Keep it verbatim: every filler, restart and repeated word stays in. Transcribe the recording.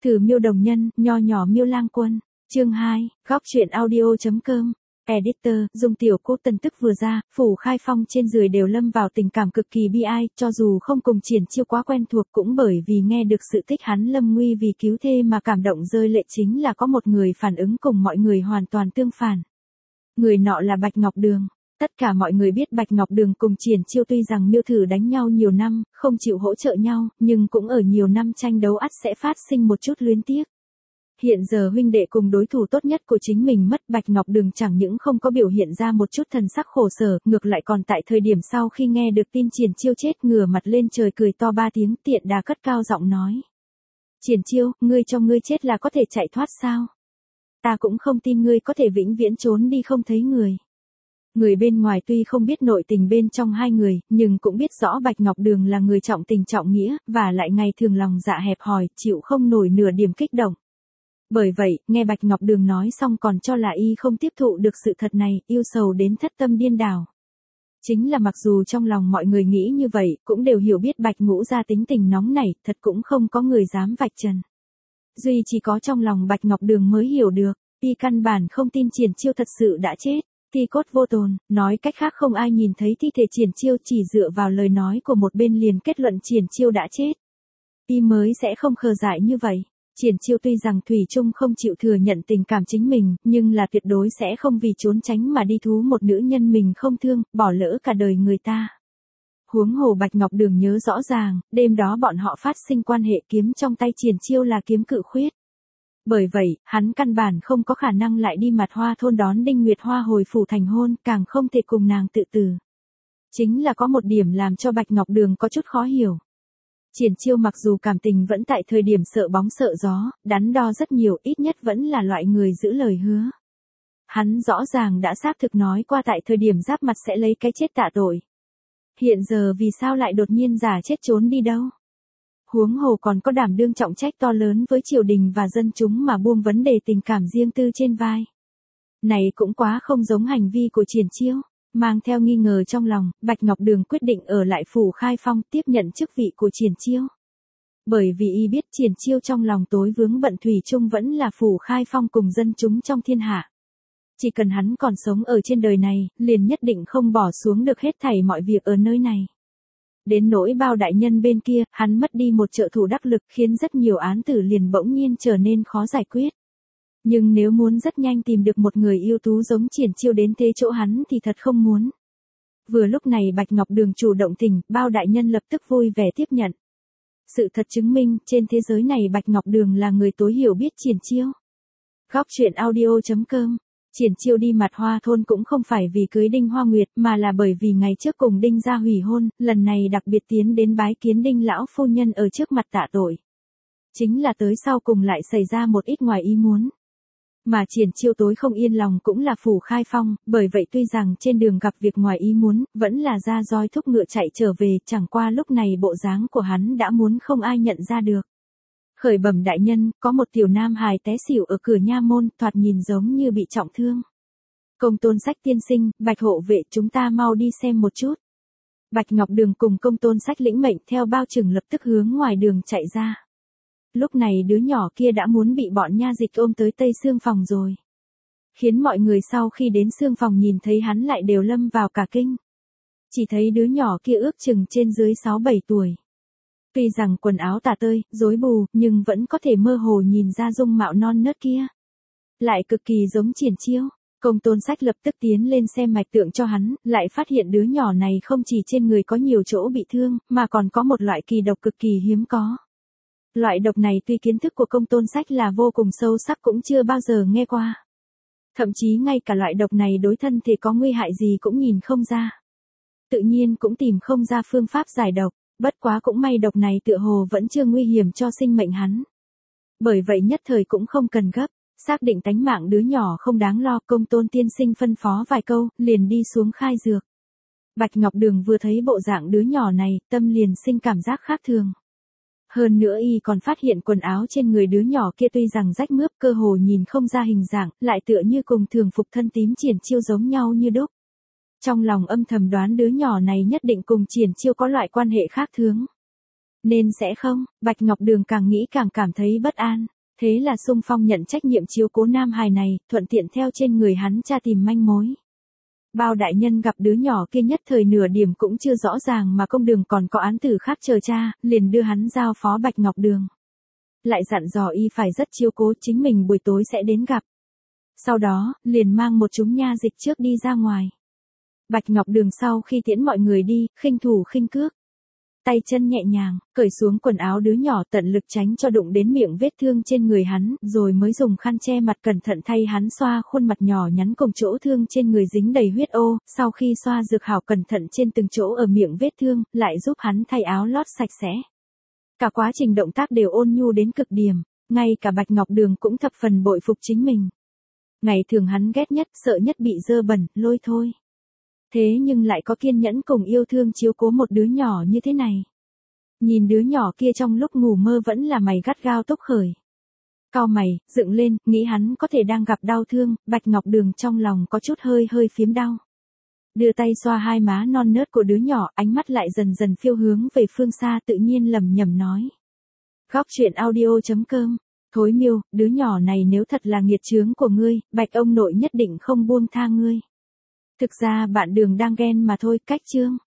Từ Miêu Đồng Nhân, nho nhỏ Miêu Lang Quân, chương hai, góc truyện audio.com. Editor, Dung Tiểu Cô tin tức vừa ra, Phủ Khai Phong trên dưới đều lâm vào tình cảm cực kỳ bi ai, cho dù không cùng Triển Chiêu quá quen thuộc cũng bởi vì nghe được sự tích hắn lâm nguy vì cứu thê mà cảm động rơi lệ, chính là có một người phản ứng cùng mọi người hoàn toàn tương phản. Người nọ là Bạch Ngọc Đường. Tất cả mọi người biết Bạch Ngọc Đường cùng Triển Chiêu tuy rằng Miêu Thử đánh nhau nhiều năm, không chịu hỗ trợ nhau, nhưng cũng ở nhiều năm tranh đấu ắt sẽ phát sinh một chút luyến tiếc. Hiện giờ huynh đệ cùng đối thủ tốt nhất của chính mình mất, Bạch Ngọc Đường chẳng những không có biểu hiện ra một chút thần sắc khổ sở, ngược lại còn tại thời điểm sau khi nghe được tin Triển Chiêu chết ngửa mặt lên trời cười to ba tiếng, tiện đà cất cao giọng nói. Triển Chiêu, ngươi cho ngươi chết là có thể chạy thoát sao? Ta cũng không tin ngươi có thể vĩnh viễn trốn đi không thấy người. Người bên ngoài tuy không biết nội tình bên trong hai người, nhưng cũng biết rõ Bạch Ngọc Đường là người trọng tình trọng nghĩa, và lại ngày thường lòng dạ hẹp hòi, chịu không nổi nửa điểm kích động. Bởi vậy, nghe Bạch Ngọc Đường nói xong còn cho là y không tiếp thụ được sự thật này, yêu sầu đến thất tâm điên đảo. Chính là mặc dù trong lòng mọi người nghĩ như vậy, cũng đều hiểu biết Bạch Ngũ gia tính tình nóng nảy, thật cũng không có người dám vạch trần. Duy chỉ có trong lòng Bạch Ngọc Đường mới hiểu được, y căn bản không tin Triển Chiêu thật sự đã chết. Thi cốt vô tồn, nói cách khác không ai nhìn thấy thi thể Triển Chiêu, chỉ dựa vào lời nói của một bên liền kết luận Triển Chiêu đã chết. Y mới sẽ không khờ dại như vậy. Triển Chiêu tuy rằng thủy chung không chịu thừa nhận tình cảm chính mình, nhưng là tuyệt đối sẽ không vì trốn tránh mà đi thú một nữ nhân mình không thương, bỏ lỡ cả đời người ta. Huống hồ Bạch Ngọc Đường nhớ rõ ràng, đêm đó bọn họ phát sinh quan hệ, kiếm trong tay Triển Chiêu là kiếm cự khuyết. Bởi vậy, hắn căn bản không có khả năng lại đi Mặt Hoa thôn đón Đinh Nguyệt Hoa hồi phủ thành hôn, càng không thể cùng nàng tự tử. Chính là có một điểm làm cho Bạch Ngọc Đường có chút khó hiểu. Triển Chiêu mặc dù cảm tình vẫn tại thời điểm sợ bóng sợ gió, đắn đo rất nhiều, ít nhất vẫn là loại người giữ lời hứa. Hắn rõ ràng đã xác thực nói qua tại thời điểm giáp mặt sẽ lấy cái chết tạ tội. Hiện giờ vì sao lại đột nhiên giả chết trốn đi đâu? Huống hồ còn có đảm đương trọng trách to lớn với triều đình và dân chúng mà buông vấn đề tình cảm riêng tư trên vai. Này cũng quá không giống hành vi của Triển Chiêu. Mang theo nghi ngờ trong lòng, Bạch Ngọc Đường quyết định ở lại Phủ Khai Phong tiếp nhận chức vị của Triển Chiêu. Bởi vì y biết Triển Chiêu trong lòng tối vướng bận thủy chung vẫn là Phủ Khai Phong cùng dân chúng trong thiên hạ. Chỉ cần hắn còn sống ở trên đời này, liền nhất định không bỏ xuống được hết thảy mọi việc ở nơi này. Đến nỗi Bao đại nhân bên kia, hắn mất đi một trợ thủ đắc lực khiến rất nhiều án tử liền bỗng nhiên trở nên khó giải quyết. Nhưng nếu muốn rất nhanh tìm được một người ưu tú giống Triển Chiêu đến thế chỗ hắn thì thật không muốn. Vừa lúc này Bạch Ngọc Đường chủ động tình, Bao đại nhân lập tức vui vẻ tiếp nhận. Sự thật chứng minh, trên thế giới này Bạch Ngọc Đường là người tối hiểu biết Triển Chiêu. Góc truyện audio.com. Triển Chiêu đi Mặt Hoa thôn cũng không phải vì cưới Đinh Hoa Nguyệt, mà là bởi vì ngày trước cùng Đinh gia hủy hôn, lần này đặc biệt tiến đến bái kiến Đinh lão phu nhân ở trước mặt tạ tội. Chính là tới sau cùng lại xảy ra một ít ngoài ý muốn. Mà Triển Chiêu tối không yên lòng cũng là Phủ Khai Phong, bởi vậy tuy rằng trên đường gặp việc ngoài ý muốn, vẫn là ra roi thúc ngựa chạy trở về, chẳng qua lúc này bộ dáng của hắn đã muốn không ai nhận ra được. Khởi bẩm đại nhân, có một tiểu nam hài té xỉu ở cửa nha môn, thoạt nhìn giống như bị trọng thương. Công Tôn Sách tiên sinh, Bạch hộ vệ, chúng ta mau đi xem một chút. Bạch Ngọc Đường cùng Công Tôn Sách lĩnh mệnh theo bao trừng lập tức hướng ngoài đường chạy ra. Lúc này đứa nhỏ kia đã muốn bị bọn nha dịch ôm tới Tây Xương phòng rồi. Khiến mọi người sau khi đến Xương phòng nhìn thấy hắn lại đều lâm vào cả kinh. Chỉ thấy đứa nhỏ kia ước chừng trên dưới sáu bảy tuổi. Tuy rằng quần áo tả tơi, rối bù, nhưng vẫn có thể mơ hồ nhìn ra dung mạo non nớt kia. Lại cực kỳ giống Triển Chiêu. Công Tôn Sách lập tức tiến lên xem mạch tượng cho hắn, lại phát hiện đứa nhỏ này không chỉ trên người có nhiều chỗ bị thương, mà còn có một loại kỳ độc cực kỳ hiếm có. Loại độc này tuy kiến thức của Công Tôn Sách là vô cùng sâu sắc cũng chưa bao giờ nghe qua. Thậm chí ngay cả loại độc này đối thân thể có nguy hại gì cũng nhìn không ra. Tự nhiên cũng tìm không ra phương pháp giải độc, bất quá cũng may độc này tựa hồ vẫn chưa nguy hiểm cho sinh mệnh hắn. Bởi vậy nhất thời cũng không cần gấp, xác định tánh mạng đứa nhỏ không đáng lo, Công Tôn tiên sinh phân phó vài câu, liền đi xuống khai dược. Bạch Ngọc Đường vừa thấy bộ dạng đứa nhỏ này, tâm liền sinh cảm giác khác thường. Hơn nữa y còn phát hiện quần áo trên người đứa nhỏ kia tuy rằng rách mướp cơ hồ nhìn không ra hình dạng, lại tựa như cùng thường phục thân tím Triển Chiêu giống nhau như đúc. Trong lòng âm thầm đoán đứa nhỏ này nhất định cùng Triển Chiêu có loại quan hệ khác thường. Nên sẽ không, Bạch Ngọc Đường càng nghĩ càng cảm thấy bất an. Thế là xung phong nhận trách nhiệm chiếu cố nam hài này, thuận tiện theo trên người hắn tra tìm manh mối. Bao đại nhân gặp đứa nhỏ kia nhất thời nửa điểm cũng chưa rõ ràng mà công đường còn có án tử khác chờ cha, liền đưa hắn giao phó Bạch Ngọc Đường. Lại dặn dò y phải rất chiếu cố, chính mình buổi tối sẽ đến gặp. Sau đó, liền mang một chúng nha dịch trước đi ra ngoài. Bạch Ngọc Đường sau khi tiễn mọi người đi, khinh thủ khinh cước. Tay chân nhẹ nhàng, cởi xuống quần áo đứa nhỏ tận lực tránh cho đụng đến miệng vết thương trên người hắn, rồi mới dùng khăn che mặt cẩn thận thay hắn xoa khuôn mặt nhỏ nhắn cùng chỗ thương trên người dính đầy huyết ô, sau khi xoa dược hảo cẩn thận trên từng chỗ ở miệng vết thương, lại giúp hắn thay áo lót sạch sẽ. Cả quá trình động tác đều ôn nhu đến cực điểm, ngay cả Bạch Ngọc Đường cũng thập phần bội phục chính mình. Ngày thường hắn ghét nhất, sợ nhất bị dơ bẩn, lôi thôi. Thế nhưng lại có kiên nhẫn cùng yêu thương chiếu cố một đứa nhỏ như thế này. Nhìn đứa nhỏ kia trong lúc ngủ mơ vẫn là mày gắt gao túc khởi. Cau mày, dựng lên, nghĩ hắn có thể đang gặp đau thương, Bạch Ngọc Đường trong lòng có chút hơi hơi phiếm đau. Đưa tay xoa hai má non nớt của đứa nhỏ, ánh mắt lại dần dần phiêu hướng về phương xa, tự nhiên lẩm nhẩm nói. Góc truyện audio chấm com. Thối Miêu, đứa nhỏ này nếu thật là nghiệt chướng của ngươi, Bạch ông nội nhất định không buông tha ngươi. Thực ra bạn Đường đang ghen mà thôi, cách chương.